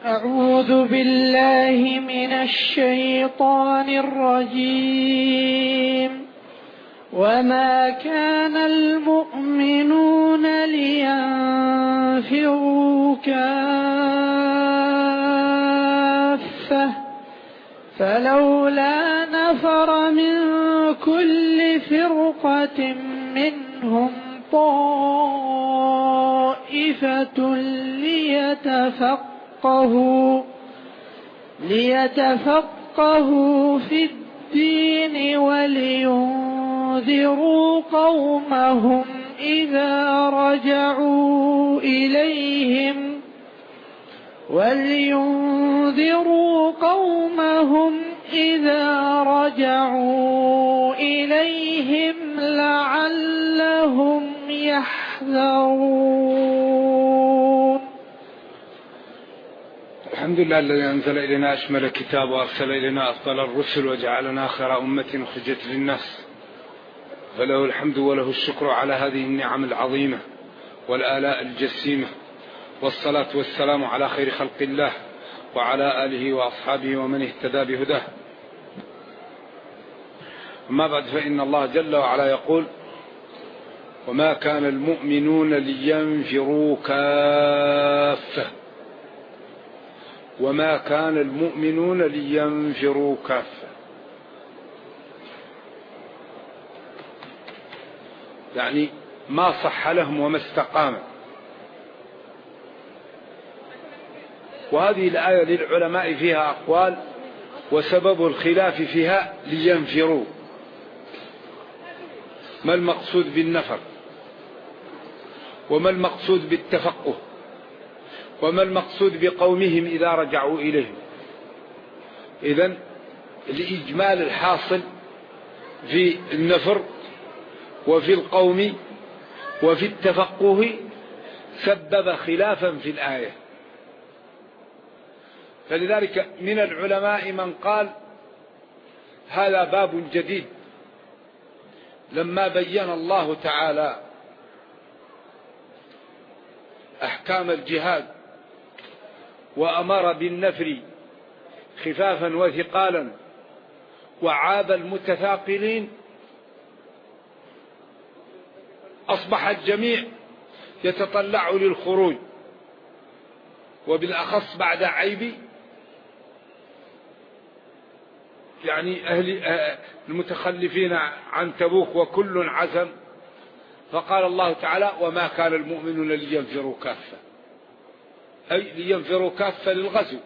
أعوذ بالله من الشيطان الرجيم. وما كان المؤمنون لينفروا كافة فلولا نفر من كل فرقة منهم طائفة ليتفقهوا في الدين ولينذروا قومهم إذا رجعوا إليهم لعلهم يحذرون. الحمد لله الذي أنزل إلينا أشمل الكتاب وأرسل إلينا أفضل الرسل وجعلنا خير أمة أخرجت للناس، فله الحمد وله الشكر على هذه النعم العظيمة والآلاء الجسيمة، والصلاة والسلام على خير خلق الله وعلى آله وأصحابه ومن اهتدى بهداه. أما بعد، فإن الله جل وعلا يقول: وما كان المؤمنون لينفروا كافة. وما كان المؤمنون لينفروا كافة، يعني ما صح لهم وما استقام. وهذه الآية للعلماء فيها أقوال، وسبب الخلاف فيها لينفروا. ما المقصود بالنفر؟ وما المقصود بالتفقه؟ وما المقصود بقومهم إذا رجعوا إليهم؟ إذن الإجمال الحاصل في النفر وفي القوم وفي التفقه سبب خلافا في الآية. فلذلك من العلماء من قال هذا باب جديد، لما بين الله تعالى أحكام الجهاد وأمر بالنفر خفافا وثقالا وعاب المتثاقلين، أصبح الجميع يتطلع للخروج، وبالأخص بعد عيب يعني أهل المتخلفين عن تبوك وكل عزم. فقال الله تعالى: وما كان المؤمنون لينفروا كافة، أي لينفروا كافة للغزو.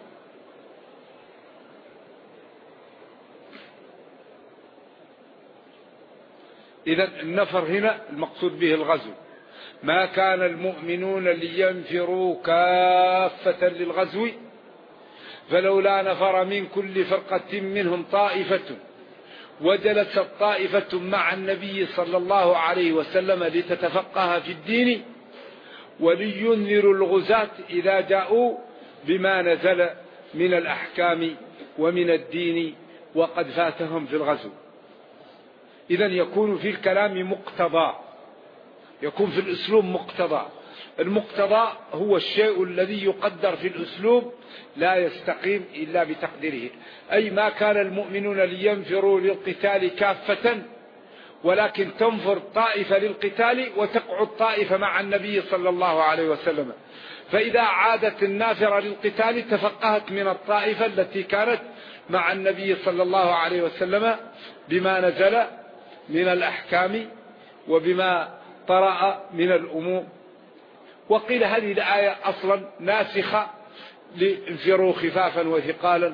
إذن النفر هنا المقصود به الغزو. ما كان المؤمنون لينفروا كافة للغزو فلولا نفر من كل فرقة منهم طائفة، وجلست طائفة مع النبي صلى الله عليه وسلم لتتفقه في الدين ولينذروا الغزاة إذا جاءوا بما نزل من الأحكام ومن الدين وقد فاتهم في الغزو. إذن يكون في الكلام مقتضى، يكون في الأسلوب مقتضى. المقتضى هو الشيء الذي يقدر في الأسلوب لا يستقيم إلا بتقديره. أي ما كان المؤمنون لينفروا للقتال كافة، ولكن تنفر طائفة للقتال وتقعد طائفة مع النبي صلى الله عليه وسلم. فإذا عادت النافرة للقتال تفقهت من الطائفة التي كانت مع النبي صلى الله عليه وسلم بما نزل من الأحكام وبما طرأ من الأمور. وقيل هذه الآية أصلا ناسخة لانفروا خفافا وثقالا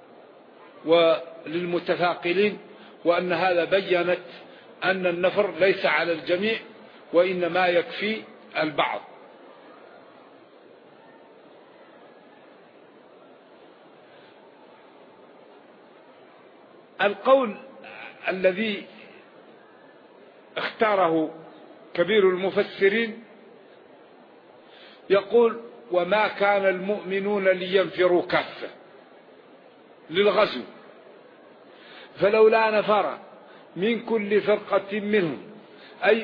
وللمتثاقلين، وأن هذا بيّنت أن النفر ليس على الجميع وإنما يكفي البعض. القول الذي اختاره كبير المفسرين يقول: وما كان المؤمنون لينفروا كافة للغزو فلولا نفر من كل فرقة منهم، أي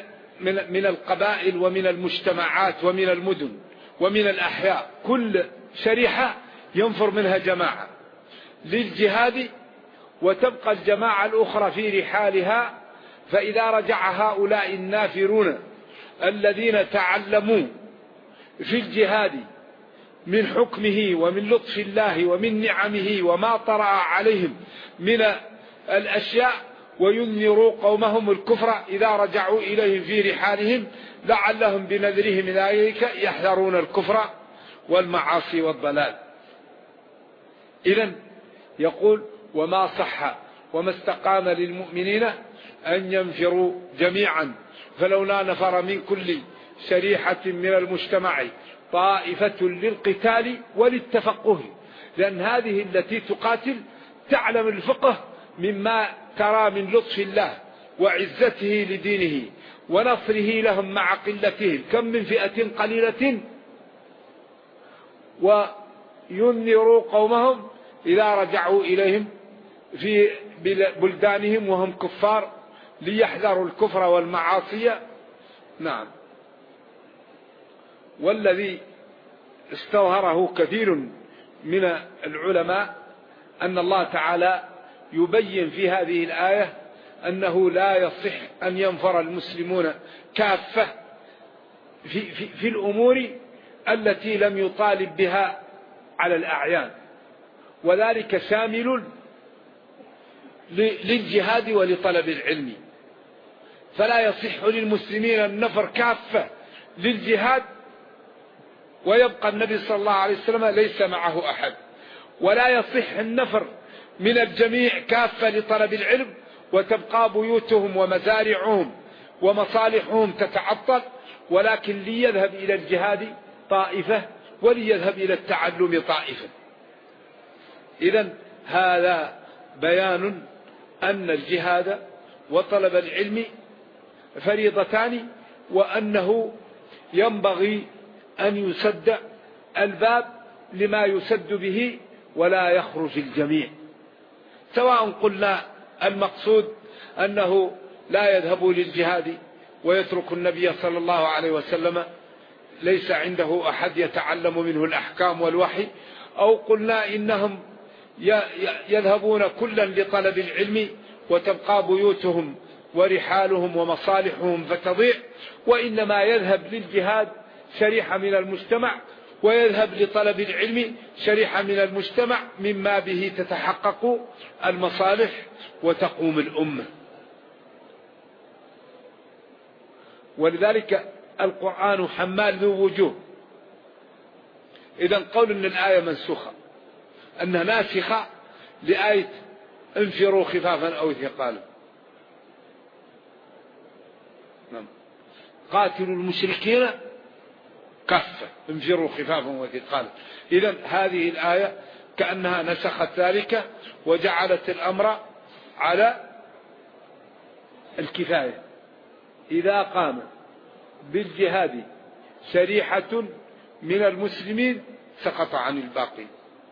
من القبائل ومن المجتمعات ومن المدن ومن الأحياء، كل شريحة ينفر منها جماعة للجهاد، وتبقى الجماعة الأخرى في رحالها. فإذا رجع هؤلاء النافرون الذين تعلموا في الجهاد من حكمه ومن لطف الله ومن نعمه وما طرأ عليهم من الأشياء، وينذروا قومهم الكفر إذا رجعوا إليهم في رحالهم لعلهم بنذرهم ذلك يحذرون الكفر والمعاصي والضلال. إذن يقول: وما صح وما استقام للمؤمنين أن ينفروا جميعا، فلولا نفر من كل شريحة من المجتمع طائفة للقتال وللتفقه، لأن هذه التي تقاتل تعلم الفقه مما ترى من لطف الله وعزته لدينه ونصره لهم مع قلتهم، كم من فئة قليلة، وينذروا قومهم إذا رجعوا إليهم في بلدانهم وهم كفار ليحذروا الكفر والمعاصي. نعم. والذي استظهره كثير من العلماء أن الله تعالى يبين في هذه الآية أنه لا يصح أن ينفر المسلمون كافة في الأمور التي لم يطالب بها على الأعيان، وذلك شامل للجهاد ولطلب العلم. فلا يصح للمسلمين النفر كافة للجهاد ويبقى النبي صلى الله عليه وسلم ليس معه أحد، ولا يصح النفر من الجميع كافة لطلب العلم وتبقى بيوتهم ومزارعهم ومصالحهم تتعطل، ولكن ليذهب إلى الجهاد طائفة وليذهب إلى التعلم طائفة. إذن هذا بيان أن الجهاد وطلب العلم فريضتان، وأنه ينبغي أن يسد الباب لما يسد به ولا يخرج الجميع، سواء قلنا المقصود أنه لا يذهب للجهاد ويترك النبي صلى الله عليه وسلم ليس عنده أحد يتعلم منه الأحكام والوحي، أو قلنا إنهم يذهبون كلا لطلب العلم وتبقى بيوتهم ورحالهم ومصالحهم فتضيع، وإنما يذهب للجهاد شريحة من المجتمع ويذهب لطلب العلم شريحة من المجتمع مما به تتحقق المصالح وتقوم الأمة. ولذلك القرآن حمال ذو وجوه. إذن قول أن الآية منسوخة أنها ناسخة لآية انفروا خفافا أو ثقالا. نعم. قاتلوا المشركين كافة انفروا خفافا وثقالا. إذن هذه الآية كأنها نسخت ذلك وجعلت الأمر على الكفاية. إذا قام بالجهاد شريحة من المسلمين سقط عن الباقي.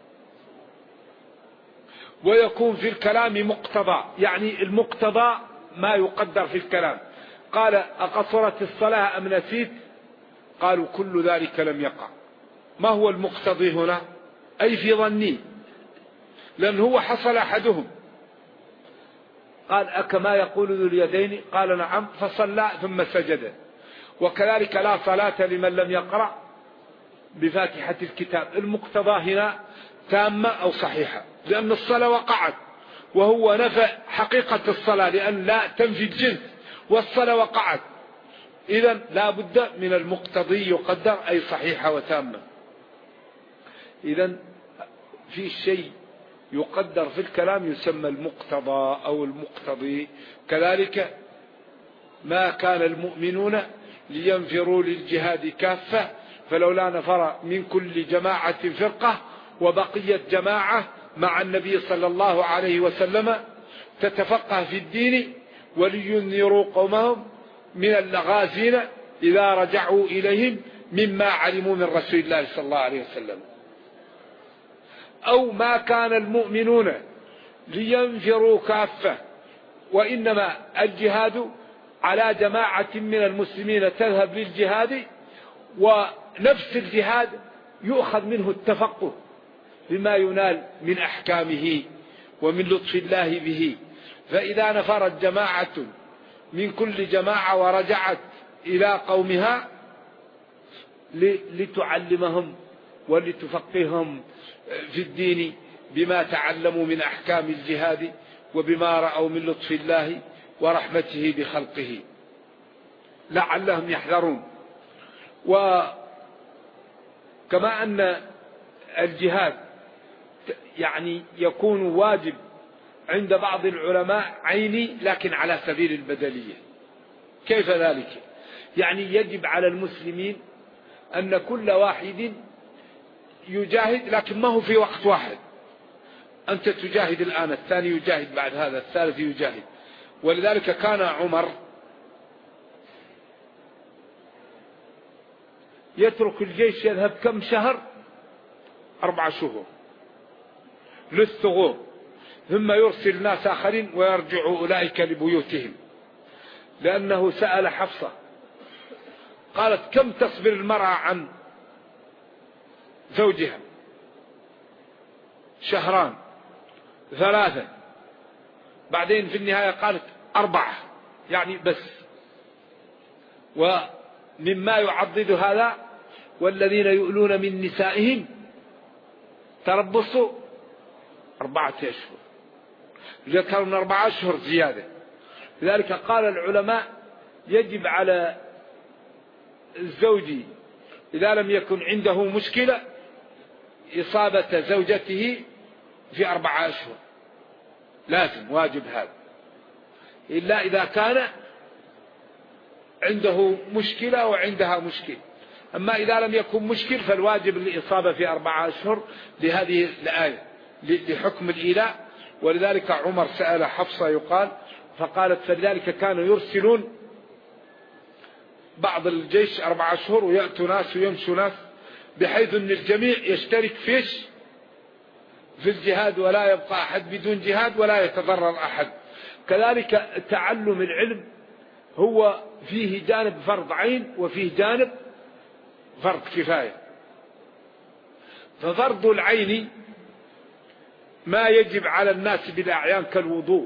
ويكون في الكلام مقتضى، يعني المقتضى ما يقدر في الكلام. قال: أقصرت الصلاة أم نسيت؟ قالوا: كل ذلك لم يقع. ما هو المقتضي هنا؟ أي في ظني، لأن هو حصل أحدهم. قال: أكما يقول ذو اليدين؟ قال: نعم. فصلى ثم سجد. وكذلك لا صلاة لمن لم يقرأ بفاتحة الكتاب. المقتضى هنا تامة أو صحيحة، لأن الصلاة وقعت، وهو نفى حقيقة الصلاة لأن لا تنفي الجنس، والصلاة وقعت. إذن لا بد من المقتضي يقدر أي صحيحة وتامة. إذن في شيء يقدر في الكلام يسمى المقتضى أو المقتضي. كذلك ما كان المؤمنون لينفروا للجهاد كافة، فلولا نفر من كل جماعة فرقة وبقيت جماعة مع النبي صلى الله عليه وسلم تتفقه في الدين ولينذروا قومهم من الغازين إذا رجعوا إليهم مما علموا من رسول الله صلى الله عليه وسلم. أو ما كان المؤمنون لينفروا كافة، وإنما الجهاد على جماعة من المسلمين تذهب للجهاد، ونفس الجهاد يؤخذ منه التفقه بما ينال من أحكامه ومن لطف الله به. فإذا نفرت جماعة من كل جماعة ورجعت إلى قومها لتعلمهم ولتفقههم في الدين بما تعلموا من أحكام الجهاد وبما رأوا من لطف الله ورحمته بخلقه لعلهم يحذرون. وكما أن الجهاد يعني يكون واجب عند بعض العلماء عيني لكن على سبيل البدلية. كيف ذلك؟ يعني يجب على المسلمين أن كل واحد يجاهد، لكن ما هو في وقت واحد. أنت تجاهد الآن، الثاني يجاهد بعد هذا، الثالث يجاهد. ولذلك كان عمر يترك الجيش يذهب كم شهر؟ 4 شهور للثغور، ثم يرسل ناس آخرين ويرجع أولئك لبيوتهم. لأنه سأل حفصة قالت كم تصبر المرأة عن زوجها؟ 2 شهر 3. بعدين في النهاية قالت 4 يعني بس. ومما يعضد هذا والذين يؤلون من نسائهم تربصوا 4 أشهر، ذكرنا 4 أشهر زيادة. لذلك قال العلماء يجب على الزوج إذا لم يكن عنده مشكلة إصابة زوجته في 4 أشهر، لازم واجب هذا، إلا إذا كان عنده مشكلة وعندها مشكلة. أما إذا لم يكن مشكل فالواجب الإصابة في 4 أشهر لهذه الآية لحكم الإيلاء. ولذلك عمر سأل حفصة يقال فقالت فلذلك كانوا يرسلون بعض الجيش 4 أشهر ويأتوا ناس ويمشوا ناس، بحيث أن الجميع يشترك في الجهاد ولا يبقى أحد بدون جهاد ولا يتضرر أحد. كذلك تعلم العلم هو فيه جانب فرض عين وفيه جانب فرض كفاية. ففرض العين ما يجب على الناس بالأعيان كالوضوء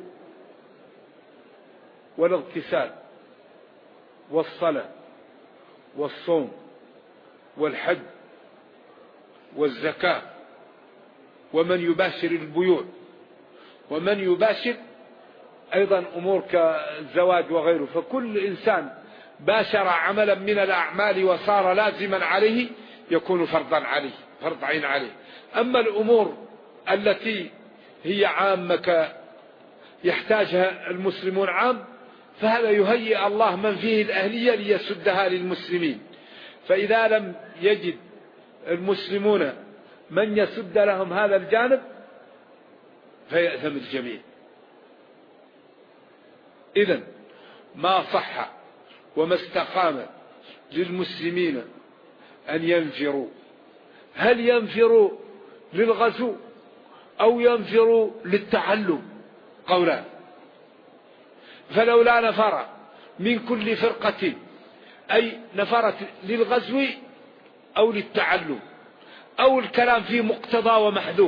والاغتسال والصلاة والصوم والحج والزكاة، ومن يباشر البيوع، ومن يباشر أيضا أمور كالزواج وغيره. فكل إنسان باشر عملا من الأعمال وصار لازما عليه يكون فرضا عليه، فرض عين عليه. أما الأمور التي هي عامة يحتاجها المسلمون عام فهذا يهيئ الله من فيه الأهلية ليسدها للمسلمين. فإذا لم يجد المسلمون من يسد لهم هذا الجانب فيأثم الجميع. إذن ما صح وما استقام للمسلمين أن ينفروا. هل ينفروا للغزو أو ينفروا للتعلم؟ قولان. فلولا نفر من كل فرقة أي نفرت للغزو أو للتعلم، أو الكلام فيه مقتضى ومحذوف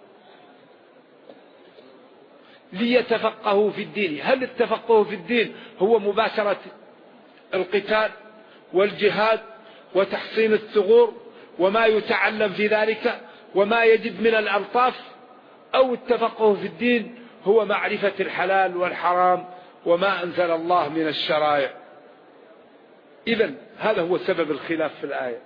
ليتفقهوا في الدين. هل التفقه في الدين هو مباشرة القتال والجهاد وتحصين الثغور وما يتعلم في ذلك وما يجد من الألطاف، أو التفقه في الدين هو معرفة الحلال والحرام وما أنزل الله من الشرائع؟ إذن هذا هو سبب الخلاف في الآية.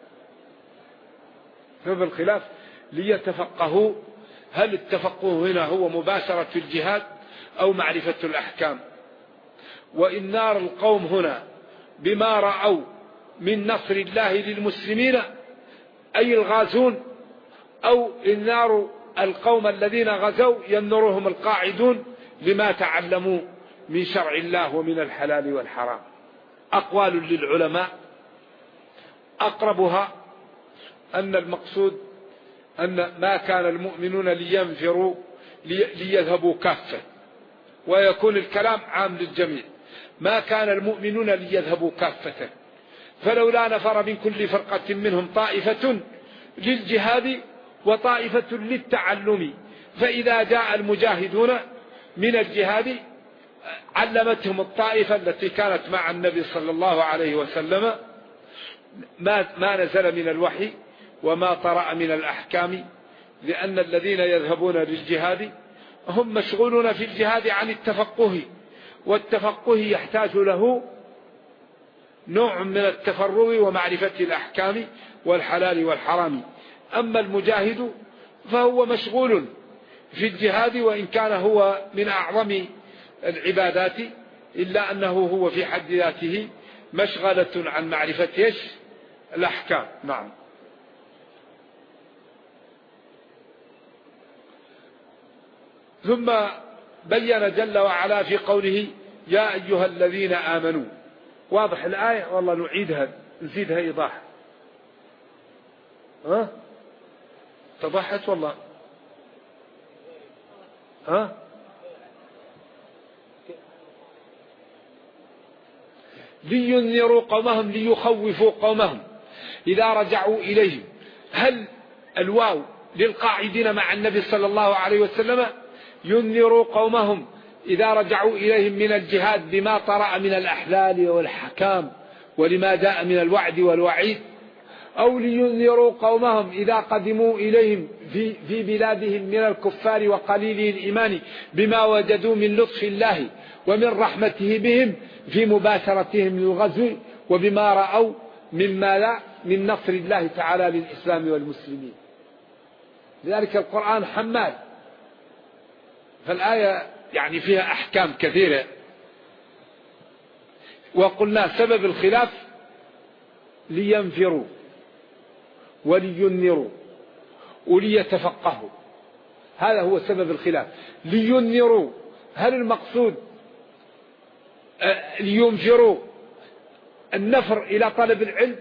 سبب الخلاف ليتفقهوا. هل التفقه هنا هو مباشرة الجهاد أو معرفة الأحكام؟ وإنذار القوم هنا بما رأوا من نصر الله للمسلمين أي الغازون، أو إنذار القوم الذين غزوا ينذرهم القاعدون لما تعلموا من شرع الله ومن الحلال والحرام. أقوال للعلماء أقربها أن المقصود أن ما كان المؤمنون لينفروا ليذهبوا كافة، ويكون الكلام عام للجميع. ما كان المؤمنون ليذهبوا كافة، فلولا نفر من كل فرقة منهم طائفة للجهاد وطائفة للتعلم. فإذا جاء المجاهدون من الجهاد علمتهم الطائفة التي كانت مع النبي صلى الله عليه وسلم ما نزل من الوحي وما طرأ من الأحكام، لأن الذين يذهبون للجهاد هم مشغولون في الجهاد عن التفقه، والتفقه يحتاج له نوع من التفرغ ومعرفة الأحكام والحلال والحرام. أما المجاهد فهو مشغول في الجهاد، وإن كان هو من أعظم العبادات إلا أنه هو في حد ذاته مشغلة عن معرفة الأحكام. نعم. ثم بين جل وعلا في قوله يا أيها الذين آمنوا. واضح الآية؟ والله نعيدها نزيدها إيضاح. تضحت والله. لينذروا قومهم ليخوفوا قومهم إذا رجعوا إليهم. هل الواو للقاعدين مع النبي صلى الله عليه وسلم ينذروا قومهم إذا رجعوا إليهم من الجهاد بما طرأ من الأحلال والحكام ولما جاء من الوعد والوعيد، أو لينذروا قومهم إذا قدموا إليهم في بلادهم من الكفار وقليل الإيمان بما وجدوا من لطف الله ومن رحمته بهم في مباشرتهم للغزو وبما رأوا من نصر الله تعالى للإسلام والمسلمين. لذلك القرآن حمال، فالآية يعني فيها أحكام كثيرة. وقلنا سبب الخلاف لينفروا ولينذروا وليتفقهوا، هذا هو سبب الخلاف. لينذروا، هل المقصود لينفروا النفر إلى طلب العلم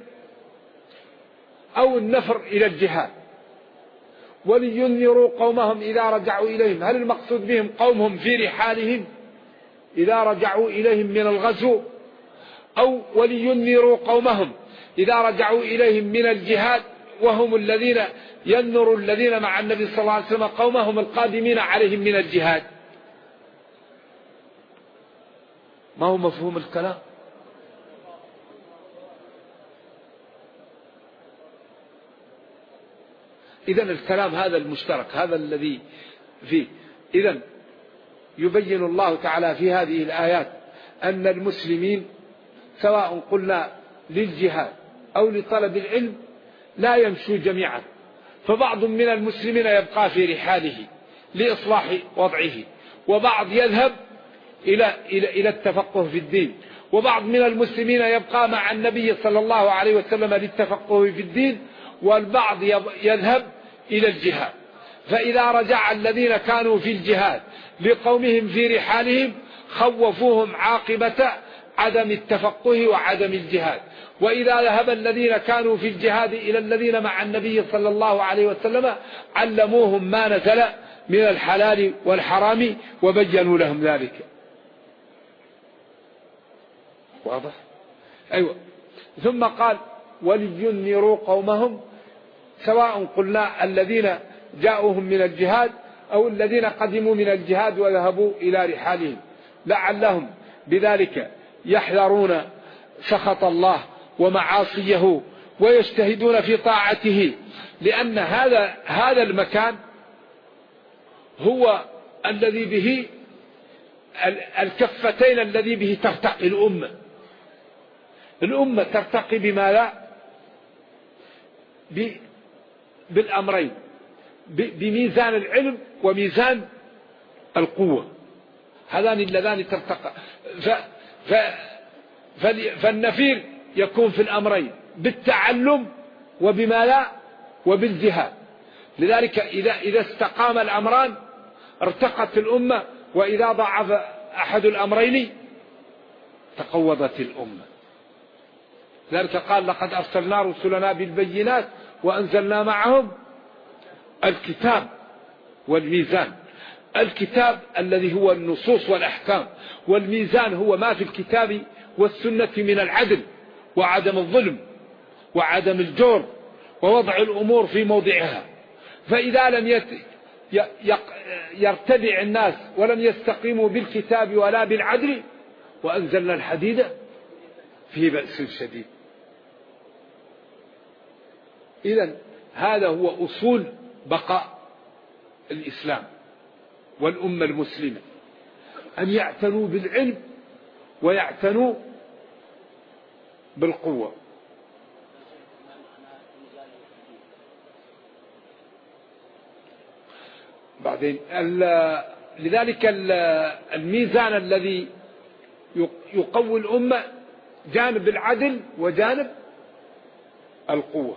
أو النفر إلى الجهاد؟ ولينذروا قومهم إذا رجعوا إليهم، هل المقصود بهم قومهم في رحالهم إذا رجعوا إليهم من الغزو، أو ولينذروا قومهم إذا رجعوا إليهم من الجهاد وهم الذين ينذروا الذين مع النبي صلى الله عليه وسلم قومهم القادمين عليهم من الجهاد؟ ما هو مفهوم الكلام؟ إذن الكلام هذا المشترك، هذا الذي فيه. إذن يبين الله تعالى في هذه الآيات أن المسلمين سواء قلنا للجهاد أو لطلب العلم لا يمشوا جميعا، فبعض من المسلمين يبقى في رحاله لإصلاح وضعه، وبعض يذهب إلى التفقه في الدين، وبعض من المسلمين يبقى مع النبي صلى الله عليه وسلم للتفقه في الدين، والبعض يذهب إلى الجهاد. فإذا رجع الذين كانوا في الجهاد لقومهم في رحالهم خوفوهم عاقبة عدم التفقه وعدم الجهاد، وإذا ذهب الذين كانوا في الجهاد إلى الذين مع النبي صلى الله عليه وسلم علموهم ما نزل من الحلال والحرام وبينوا لهم ذلك. واضح؟ أيوة. ثم قال ولينذروا قومهم، سواء قلنا الذين جاءوهم من الجهاد أو الذين قدموا من الجهاد وذهبوا إلى رحالهم، لعلهم بذلك يحذرون سخط الله ومعاصيه ويجتهدون في طاعته، لأن هذا المكان هو الذي به الكفتين الذي به ترتقي الأمة ترتقي بما لا بالأمرين، بميزان العلم وميزان القوة، هذان اللذان ترتقى. فالنفير يكون في الأمرين بالتعلم وبما لا وبالجهاد. لذلك إذا استقام الأمران ارتقت الأمة، وإذا ضعف أحد الأمرين تقوضت الأمة. لذلك قال لقد أرسلنا رسلنا بالبينات وأنزلنا معهم الكتاب والميزان. الكتاب الذي هو النصوص والأحكام، والميزان هو ما في الكتاب والسنة من العدل وعدم الظلم وعدم الجور ووضع الأمور في موضعها. فإذا لم يرتدع الناس ولم يستقيموا بالكتاب ولا بالعدل، وأنزلنا الحديد فيه بأس شديد. إذن هذا هو أصول بقاء الإسلام والأمة المسلمة، أن يعتنوا بالعلم ويعتنوا بالقوة. بعدين لذلك الميزان الذي يقوي الأمة جانب العدل وجانب القوة.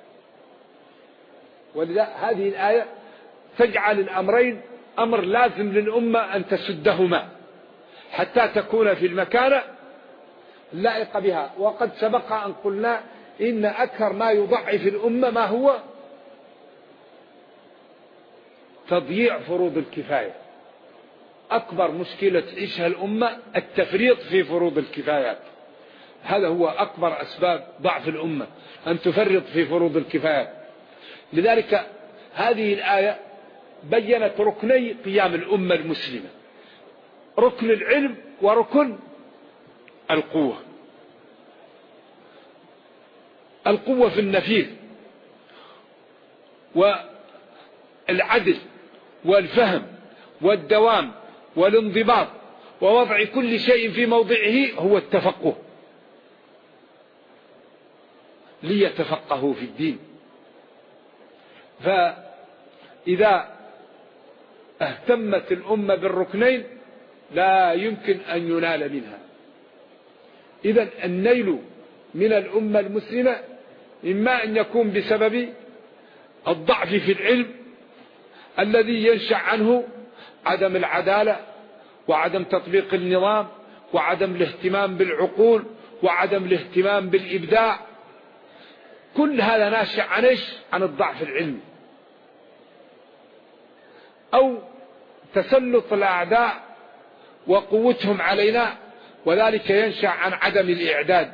ولذا هذه الآية تجعل الأمرين أمر لازم للأمة أن تسدهما حتى تكون في المكانة اللائقة بها. وقد سبق أن قلنا إن أكثر ما يضعف الأمة ما هو تضييع فروض الكفاية. أكبر مشكلة تعيشها الأمة التفريط في فروض الكفايات. هذا هو أكبر أسباب ضعف الأمة، أن تفرط في فروض الكفايات. لذلك هذه الآية بيّنت ركني قيام الأمة المسلمة: ركن العلم وركن القوة. القوة في النفيذ والعدل والفهم والدوام والانضباط ووضع كل شيء في موضعه هو التفقه، ليتفقهوا في الدين. فإذا اهتمت الأمة بالركنين لا يمكن أن ينال منها. إذن النيل من الأمة المسلمة إما أن يكون بسبب الضعف في العلم الذي ينشأ عنه عدم العدالة وعدم تطبيق النظام وعدم الاهتمام بالعقول وعدم الاهتمام بالإبداع. كل هذا ناشئ عن الضعف العلمي، أو تسلط الأعداء وقوتهم علينا، وذلك ينشأ عن عدم الإعداد.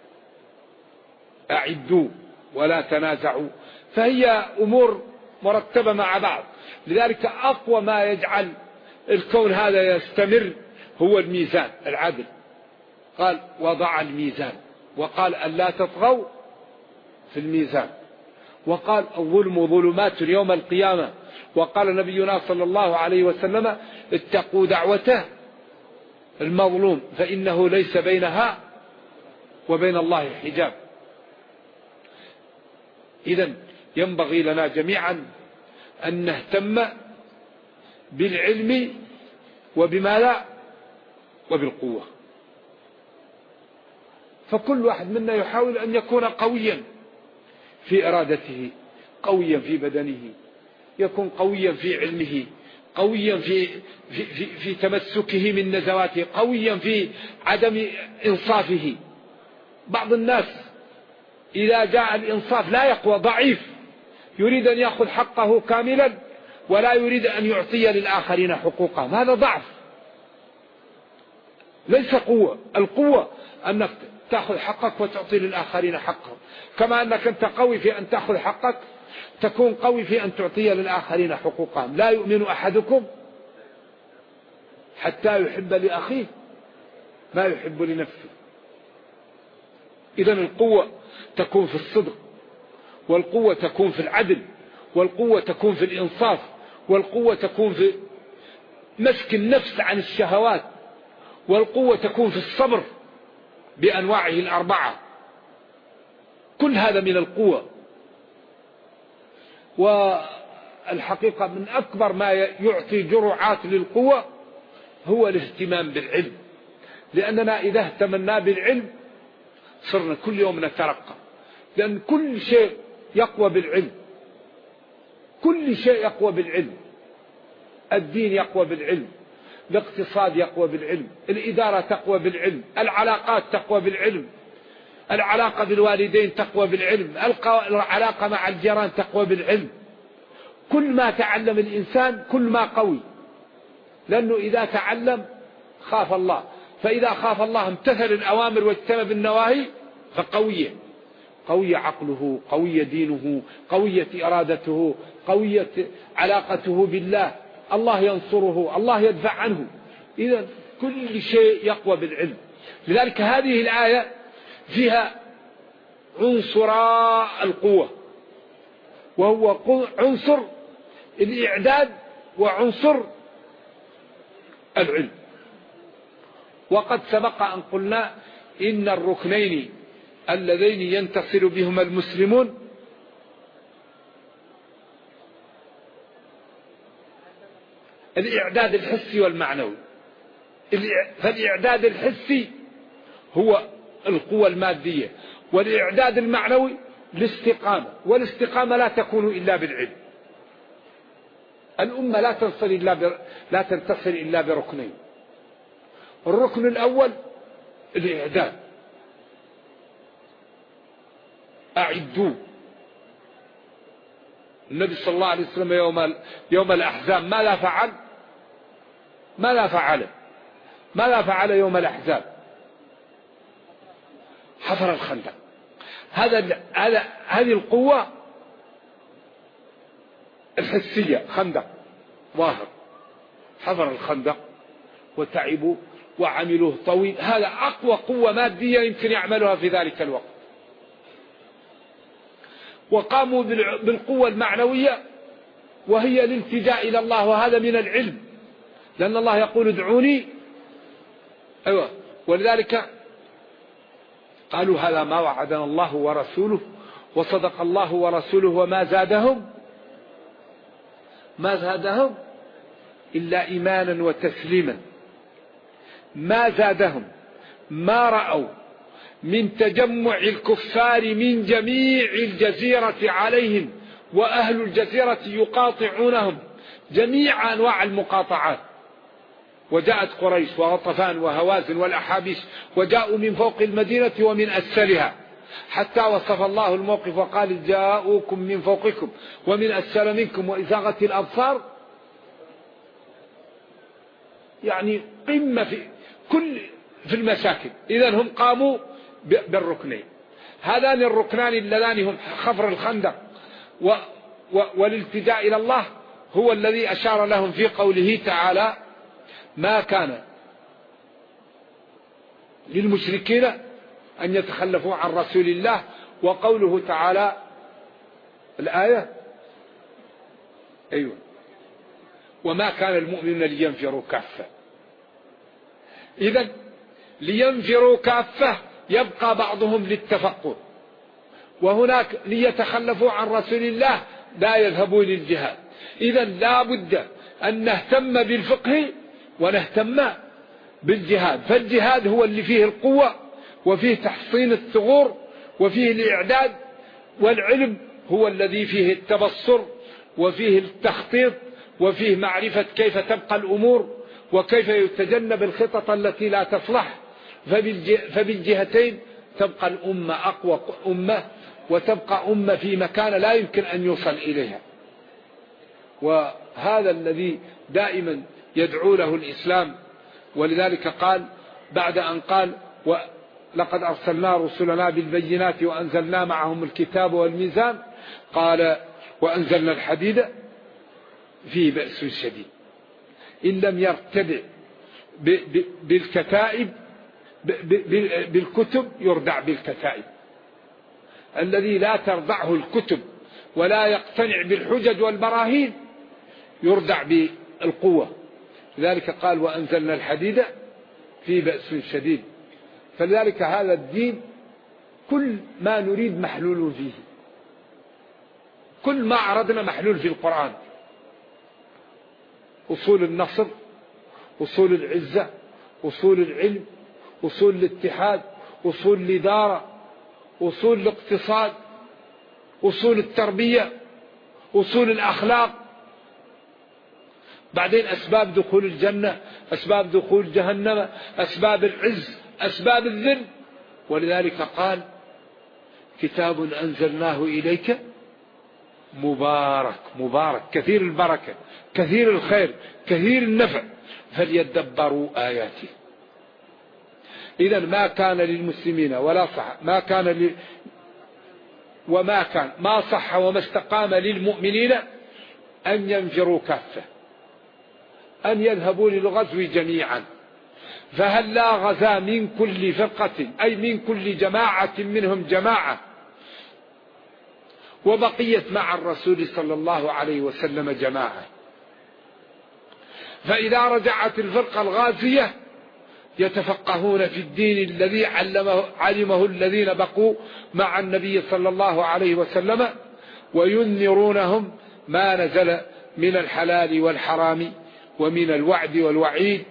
أعدوا ولا تنازعوا. فهي أمور مرتبة مع بعض. لذلك أقوى ما يجعل الكون هذا يستمر هو الميزان العدل. قال وضع الميزان، وقال ألا تطغوا في الميزان، وقال الظلم ظلمات يوم القيامة، وقال نبينا صلى الله عليه وسلم اتقوا دعوته المظلوم فإنه ليس بينها وبين الله حجاب. إذن ينبغي لنا جميعا أن نهتم بالعلم وبما لا وبالقوة. فكل واحد منا يحاول أن يكون قويا في إرادته، قويا في بدنه، يكون قويا في علمه، قويا في تمسكه من نزواته، قويا في عدم إنصافه. بعض الناس إذا جاء الإنصاف لا يقوى، ضعيف، يريد أن يأخذ حقه كاملا ولا يريد أن يعطي للآخرين حقوقهم. هذا ضعف ليس قوة. القوة أنك تأخذ حقك وتعطي للآخرين حقهم. كما أنك أنت قوي في أن تأخذ حقك تكون قوي في أن تعطي للآخرين حقوقهم. لا يؤمن أحدكم حتى يحب لأخيه ما يحب لنفسه. إذن القوة تكون في الصدق، والقوة تكون في العدل، والقوة تكون في الإنصاف، والقوة تكون في مسك النفس عن الشهوات، والقوة تكون في الصبر بأنواعه الأربعة. كل هذا من القوة. والحقيقة من أكبر ما يعطي جرعات للقوة هو الاهتمام بالعلم. لأننا إذا اهتمنا بالعلم صرنا كل يوم نترقى، لأن كل شيء يقوى بالعلم. كل شيء يقوى بالعلم. الدين يقوى بالعلم، الاقتصاد يقوى بالعلم، الإدارة تقوى بالعلم، العلاقات تقوى بالعلم، العلاقة بالوالدين تقوى بالعلم، العلاقة مع الجيران تقوى بالعلم. كل ما تعلم الإنسان كل ما قوي، لأنه إذا تعلم خاف الله، فإذا خاف الله امتثل الأوامر واجتنب النواهي فقوية. قوي عقله، قوي دينه، قوية إرادته، قوية علاقته بالله، الله ينصره، الله يدفع عنه. إذا كل شيء يقوى بالعلم. لذلك هذه الآية فيها عنصر القوة، وهو عنصر الإعداد وعنصر العلم. وقد سبق أن قلنا إن الركنين اللذين ينتصر بهما المسلمون الإعداد الحسي والمعنوي. فالإعداد الحسي هو القوة المادية، والإعداد المعنوي الاستقامة، والاستقامة لا تكون إلا بالعلم. الأمة لا تنتصر إلا بركنين. الركن الأول الإعداد، أعدوا. النبي صلى الله عليه وسلم يوم الأحزاب ماذا فعل يوم الأحزاب؟ حفر الخندق. هذه القوة الحسية، خندق ظاهر، حفر الخندق وتعبوا وعملوه طويل. هذا أقوى قوة مادية يمكن يعملها في ذلك الوقت. وقاموا بالقوة المعنوية وهي الالتجاء إلى الله، وهذا من العلم، لأن الله يقول ادعوني. ولذلك قالوا هذا ما وعدنا الله ورسوله وصدق الله ورسوله وما زادهم إلا إيمانا وتسليما. ما زادهم، ما رأوا من تجمع الكفار من جميع الجزيرة عليهم، وأهل الجزيرة يقاطعونهم جميع أنواع المقاطعات. وجاءت قريش وغطفان وهوازن والأحابيش، وجاءوا من فوق المدينة ومن أسفلها، حتى وصف الله الموقف وقال جاءوكم من فوقكم ومن أسفل منكم وإزاغت الأبصار. يعني قمة في المشاكل. إذن هم قاموا بالركنين. هذان الركنان اللذان هم حفر الخندق والالتجاء إلى الله، هو الذي أشار لهم في قوله تعالى ما كان للمشركين أن يتخلفوا عن رسول الله. وقوله تعالى الآية وما كان المؤمنون لينفروا كافة. إذن لينفروا كافة يبقى بعضهم للتفقه، وهناك ليتخلفوا عن رسول الله لا يذهبوا للجهاد. إذن لا بد أن نهتم بالفقه ونهتم بالجهاد. فالجهاد هو اللي فيه القوة وفيه تحصين الثغور وفيه الإعداد، والعلم هو الذي فيه التبصر وفيه التخطيط وفيه معرفة كيف تبقى الأمور وكيف يتجنب الخطط التي لا تصلح. فبالجهتين تبقى الأمة أقوى أمة، وتبقى أمة في مكان لا يمكن أن يوصل إليها. وهذا الذي دائما يدعو له الإسلام. ولذلك قال بعد أن قال لقد أرسلنا رسلنا بالبينات وأنزلنا معهم الكتاب والميزان، قال وأنزلنا الحديد فيه بأس شديد إن لم يرتدع بالكتائب بالكتب يردع بالكتائب. الذي لا تردعه الكتب ولا يقتنع بالحجج والبراهين يردع بالقوة. لذلك قال وأنزلنا الحديد فيه بأس شديد. فلذلك هذا الدين كل ما نريد محلول فيه، كل ما أردنا محلول في القرآن. أصول النصر، أصول العزة، أصول العلم، أصول الاتحاد، أصول الإدارة، أصول الاقتصاد، أصول التربية، أصول الأخلاق. بعدين أسباب دخول الجنة، أسباب دخول جهنم، أسباب العز، أسباب الذل. ولذلك قال كتاب أنزلناه إليك مبارك كثير البركة كثير الخير كثير النفع فليدبروا آياته. إذن ما كان للمسلمين ولا صح ما كان وما كان ما صح وما استقام للمؤمنين أن ينفروا كافة، أن يذهبوا للغزو جميعا. فهل لا غزا من كل فرقة أي من كل جماعة منهم جماعة وبقيت مع الرسول صلى الله عليه وسلم جماعة. فإذا رجعت الفرقة الغازية يتفقهون في الدين الذي علمه الذين بقوا مع النبي صلى الله عليه وسلم، وينذرونهم ما نزل من الحلال والحرام ومن الوعد والوعيد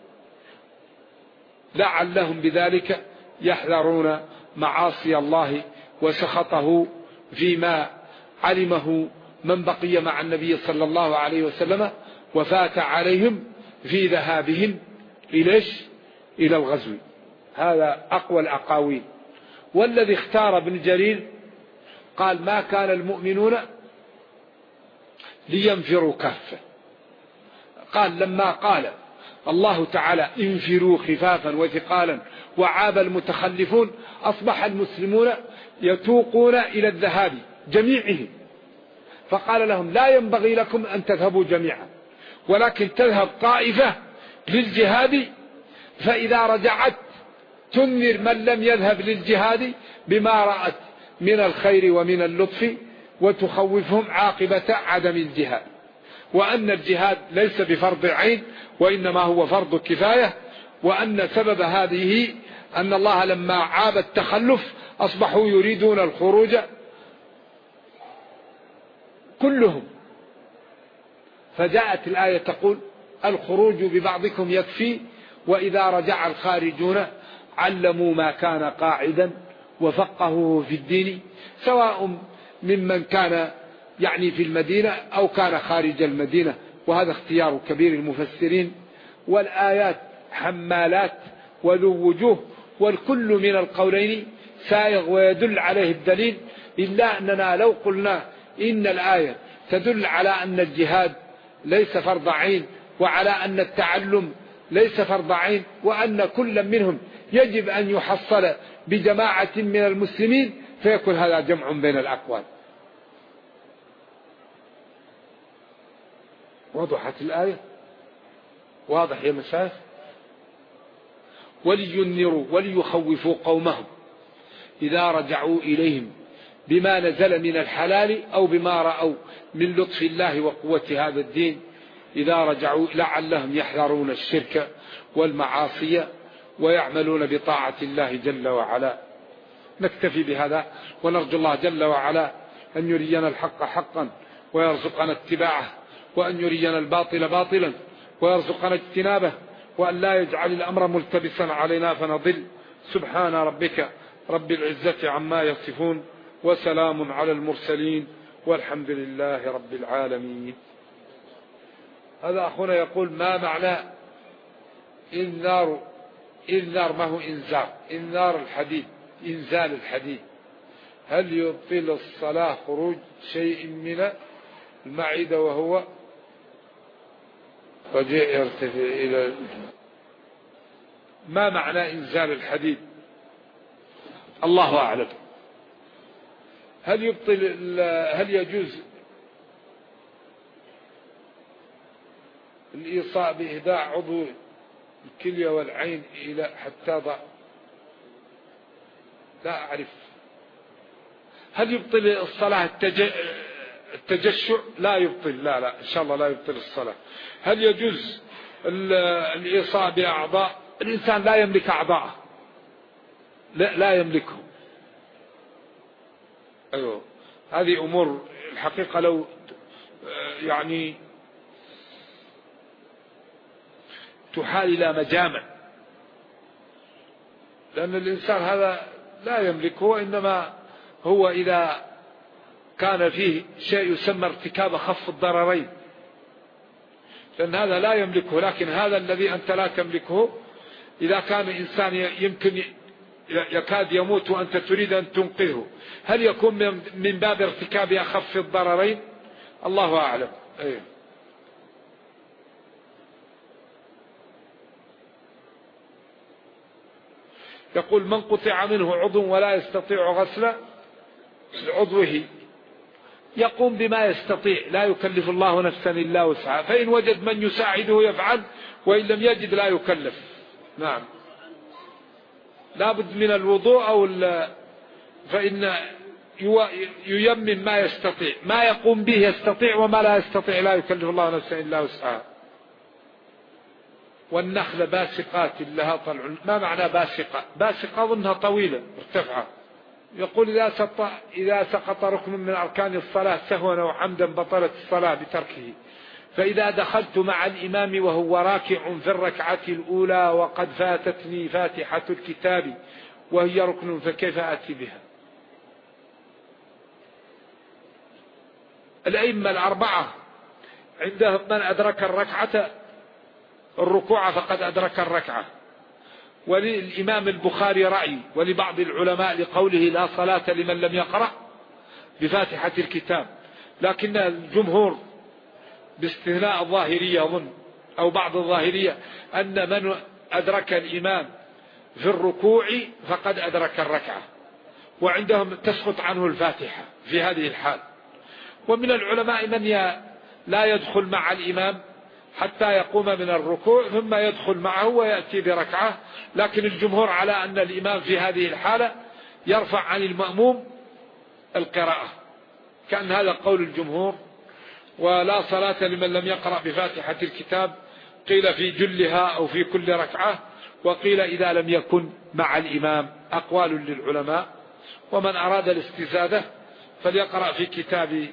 لعلهم بذلك يحذرون معاصي الله وسخطه فيما علمه من بقي مع النبي صلى الله عليه وسلم وفات عليهم في ذهابهم إلى الغزو. هذا أقوى الأقاويل. والذي اختار ابن جرير قال ما كان المؤمنون لينفروا كافة. قال لما قال الله تعالى انفروا خفافا وثقالا وعاب المتخلفون أصبح المسلمون يتوقون إلى الذهاب جميعهم، فقال لهم لا ينبغي لكم أن تذهبوا جميعا ولكن تذهب طائفة للجهاد، فإذا رجعت تنذر من لم يذهب للجهاد بما رأت من الخير ومن اللطف وتخوفهم عاقبة عدم الجهاد، وأن الجهاد ليس بفرض عين وإنما هو فرض كفاية، وأن سبب هذه أن الله لما عاب التخلف أصبحوا يريدون الخروج كلهم. فجاءت الآية تقول الخروج ببعضكم يكفي، وإذا رجع الخارجون علموا ما كان قاعدا وفقهوا في الدين، سواء ممن كان يعني في المدينة أو كان خارج المدينة. وهذا اختيار كبير المفسرين. والآيات حمالات وذو وجوه، والكل من القولين سائغ ويدل عليه الدليل، إلا أننا لو قلنا إن الآية تدل على أن الجهاد ليس فرض عين وعلى أن التعلم ليس فرض عين وأن كل منهم يجب أن يحصل بجماعة من المسلمين، فيكون هذا جمع بين الأقوال. وضحت الآية؟ واضح يا مشايخ؟ ولينذروا وليخوفوا قومهم إذا رجعوا إليهم بما نزل من الحلال أو بما رأوا من لطف الله وقوة هذا الدين، إذا رجعوا لعلهم يحذرون الشرك والمعاصي ويعملون بطاعة الله جل وعلا. نكتفي بهذا ونرجو الله جل وعلا أن يرينا الحق حقا ويرزقنا اتباعه، وأن يرينا الباطل باطلا ويرزقنا اجتنابه، وأن لا يجعل الأمر ملتبسا علينا فنضل. سبحان ربك رب العزة عما يصفون وسلام على المرسلين والحمد لله رب العالمين. هذا أخونا يقول ما معنى إنذار؟ ما هو إنذار؟ إنذار الحديد، إنزال الحديد. هل يبطل الصلاة خروج شيء من المعدة وهو رجيء يرتفع إلى؟ ما معنى إنزال الحديد؟ الله أعلم. هل يجوز الإيصاء بإهداء عضو الكلية والعين إلى حتى ضع؟ لا أعرف. هل يبطل الصلاة التجشع؟ لا يبطل، لا إن شاء الله لا يبطل الصلاة. هل يجوز الإيصاء بأعضاء؟ الإنسان لا يملك أعضاءه، لا يملكه. أيوه، هذه أمور الحقيقة لو يعني تحال إلى مجامع، لأن الإنسان هذا لا يملكه، وإنما هو إذا كان فيه شيء يسمى ارتكاب خف الضررين، لأن هذا لا يملكه. لكن هذا الذي أنت لا تملكه إذا كان إنسان يمكن يكاد يموت وأنت تريد أن تنقذه، هل يكون من باب ارتكاب أخف الضررين؟ الله أعلم. أيه. يقول من قطع منه عضو ولا يستطيع غسله عضوه يقوم بما يستطيع، لا يكلف الله نفسا إلا وسعها، فإن وجد من يساعده يفعل، وإن لم يجد لا يكلف. نعم. لا بد من الوضوء فإن ييمم ما يستطيع، ما يقوم به يستطيع، وما لا يستطيع لا يكلف الله نفسا إلا وسعها. والنخل باسقات لها طلع. ما معنى باسقة؟ باسقة ظنها طويلة مرتفعة. يقول إذا سقط ركن من أركان الصلاة سهوا أو عمدا بطلت الصلاة بتركه. فإذا دخلت مع الإمام وهو راكع في الركعة الأولى وقد فاتتني فاتحة الكتاب وهي ركن فكيف آتي بها؟ الأئمة الأربعة عندهم من أدرك الركوع فقد أدرك الركعة. وللإمام البخاري رأي، ولبعض العلماء لقوله لا صلاة لمن لم يقرأ بفاتحة الكتاب، لكن الجمهور باستثناء الظاهرية أظن أو بعض الظاهرية أن من أدرك الإمام في الركوع فقد أدرك الركعة، وعندهم تسقط عنه الفاتحة في هذه الحال. ومن العلماء من لا يدخل مع الإمام حتى يقوم من الركوع ثم يدخل معه ويأتي بركعة، لكن الجمهور على أن الإمام في هذه الحالة يرفع عن المأموم القراءة، كأن هذا قول الجمهور. ولا صلاة لمن لم يقرأ بفاتحة الكتاب قيل في جلها أو في كل ركعة، وقيل إذا لم يكن مع الإمام. أقوال للعلماء. ومن أراد الاستزادة فليقرأ في كتاب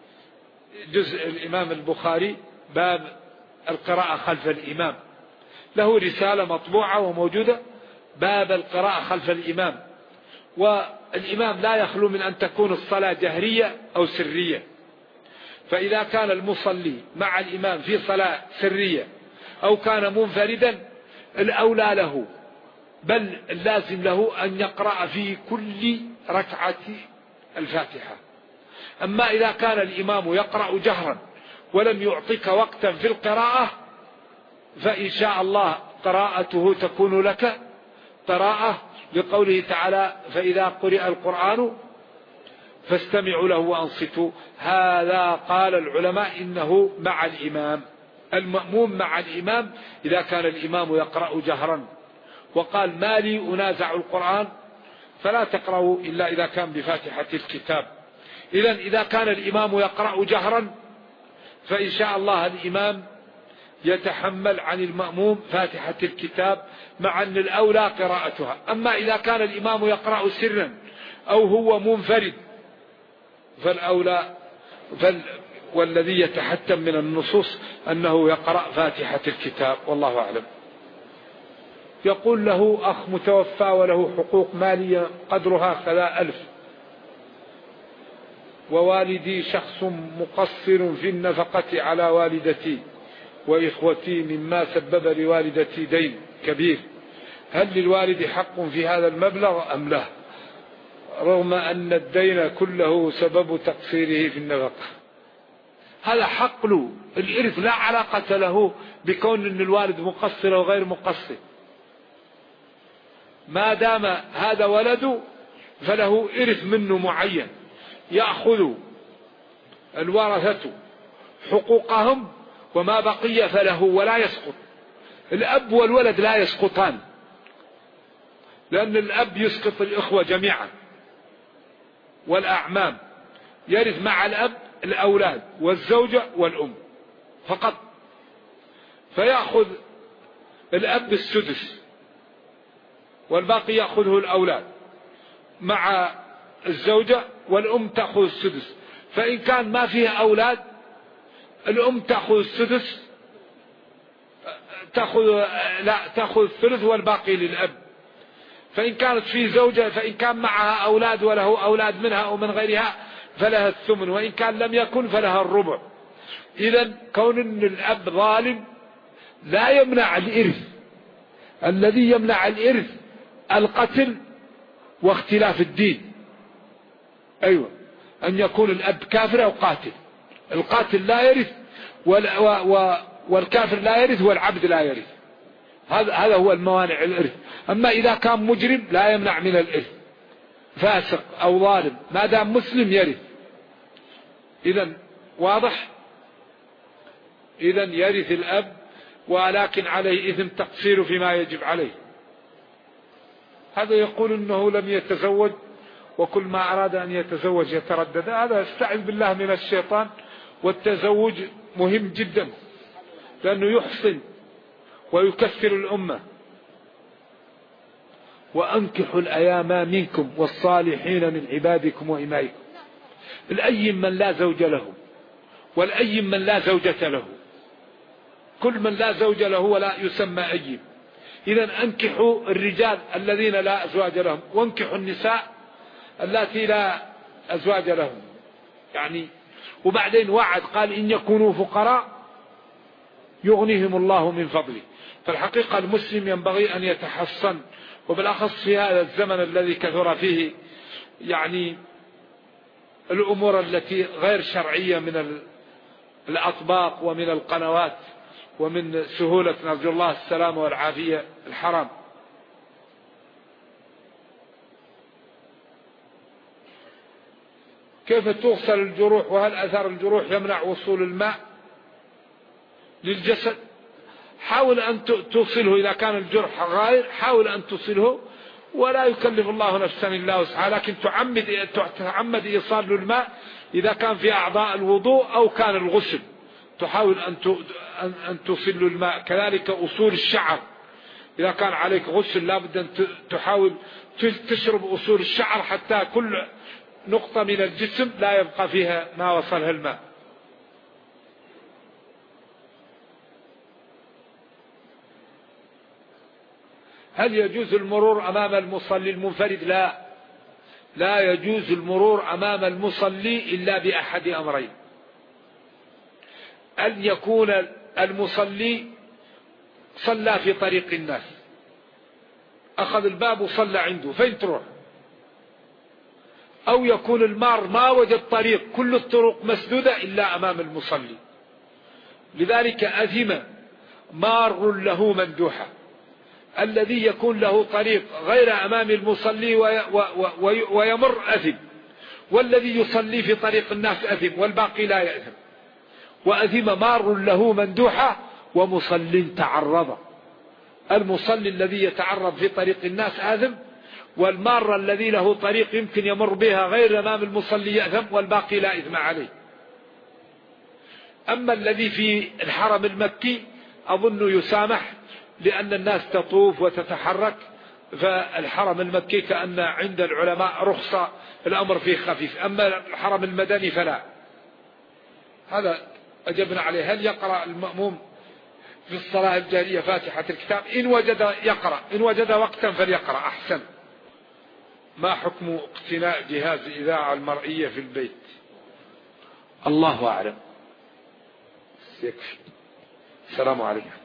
جزء الإمام البخاري باب القراءة خلف الإمام، له رسالة مطبوعة وموجودة، باب القراءة خلف الإمام. والإمام لا يخلو من أن تكون الصلاة جهرية أو سرية، فإذا كان المصلي مع الإمام في صلاة سرية أو كان منفردا الأولى له بل اللازم له أن يقرأ في كل ركعة الفاتحة. أما إذا كان الإمام يقرأ جهرا ولم يعطيك وقتا في القراءة فإن شاء الله قراءته تكون لك قراءة، لقوله تعالى فإذا قرئ القرآن فاستمعوا له وأنصتوا. هذا قال العلماء إنه مع الإمام، المأموم مع الإمام إذا كان الإمام يقرأ جهرا. وقال ما لي أنازع القرآن فلا تقرأوا إلا إذا كان بفاتحة الكتاب. إذا كان الإمام يقرأ جهرا فإن شاء الله الإمام يتحمل عن المأموم فاتحة الكتاب، مع أن الأولى قراءتها. أما إذا كان الإمام يقرأ سرا أو هو منفرد فالأولى والذي يتحتم من النصوص أنه يقرأ فاتحة الكتاب، والله أعلم. يقول له أخ متوفى وله حقوق مالية قدرها 3000، ووالدي شخص مقصر في النفقة على والدتي وإخوتي مما سبب لوالدتي دين كبير، هل للوالد حق في هذا المبلغ أم لا، رغم أن الدين كله سبب تقصيره في النفقة؟ هذا حق له، الإرث لا علاقة له بكون أن الوالد مقصر أو غير مقصر، ما دام هذا ولده فله إرث منه معين، يأخذ الورثة حقوقهم وما بقي فله ولا يسقط. الأب والولد لا يسقطان، لأن الأب يسقط الإخوة جميعا والأعمام، يرث مع الأب الأولاد والزوجة والأم فقط، فيأخذ الأب السدس والباقي يأخذه الأولاد مع الزوجة، والأم تأخذ السدس. فإن كان ما فيه أولاد الأم تأخذ السدس، تأخذ الثلث والباقي للأب. فإن كانت فيه زوجة فإن كان معها أولاد وله أولاد منها أو من غيرها فلها الثمن، وإن كان لم يكن فلها الربع. إذن كون أن الأب ظالم لا يمنع الإرث، الذي يمنع الإرث القتل واختلاف الدين. أيوة، أن يكون الأب كافر أو قاتل، القاتل لا يرث والكافر لا يرث والعبد لا يرث، هذا هو الموانع الإرث. أما إذا كان مجرم لا يمنع من الإرث، فاسق أو ظالم ما دام مسلم يرث. إذا واضح؟ إذا يرث الأب، ولكن عليه إثم تقصير فيما يجب عليه. هذا يقول إنه لم يتزوج وكل ما أراد أن يتزوج يتردد، هذا استعذ بالله من الشيطان. والتزوج مهم جدا لأنه يحسن ويكثر الأمة. وأنكحوا الأيام منكم والصالحين من عبادكم وإمائكم. الأيم من لا زوج له، والأيم من لا زوجة له. كل من لا زوج له ولا يسمى أيم. إذا أنكحوا الرجال الذين لا أزواج لهم، وانكحوا النساء التي لا أزواج لهم. يعني وبعدين وعد قال إن يكونوا فقراء يغنيهم الله من فضله. فالحقيقة المسلم ينبغي أن يتحصن، وبالأخص في هذا الزمن الذي كثر فيه يعني الأمور التي غير شرعية من الأطباق ومن القنوات ومن سهولة، نرجو الله السلامة والعافية، الحرام. كيف تغسل الجروح؟ وهل أثر الجروح يمنع وصول الماء للجسد؟ حاول أن توصله إذا كان الجرح غائر، حاول أن توصله، ولا يكلف الله نفسا إلا وسعها، لكن تعمد إيصال الماء إذا كان في أعضاء الوضوء أو كان الغسل، تحاول أن توصل الماء. كذلك أصول الشعر، إذا كان عليك غسل لابد أن تحاول تشرب أصول الشعر حتى كل نقطة من الجسم لا يبقى فيها ما وصلها الماء. هل يجوز المرور أمام المصلي المنفرد؟ لا يجوز المرور أمام المصلي إلا بأحد أمرين: أن يكون المصلي صلى في طريق الناس، أخذ الباب وصلى عنده، فين تروح؟ أو يكون المار ما وجد طريق، كل الطرق مسدودة إلا أمام المصلي، لذلك أثم مار له مندوحة. الذي يكون له طريق غير أمام المصلي ويمر أثم، والذي يصلي في طريق الناس أثم، والباقي لا يأثم. وأثم مار له مندوحة ومصل تعرض. المصلي الذي يتعرض في طريق الناس آثم، والمار الذي له طريق يمكن يمر بها غير أمام المصلي يأثم، والباقي لا إثم عليه. أما الذي في الحرم المكي أظن يسامح، لأن الناس تطوف وتتحرك، فالحرم المكي كأن عند العلماء رخصة، الأمر فيه خفيف. أما الحرم المدني فلا. هذا أجبنا عليه. هل يقرأ المأموم في الصلاة الجاهرية فاتحة الكتاب؟ إن وجد يقرأ، إن وجد وقتا فليقرأ أحسن. ما حكم اقتناء جهاز إذاعة المرئية في البيت؟ الله أعلم. يكفي. السلام عليكم.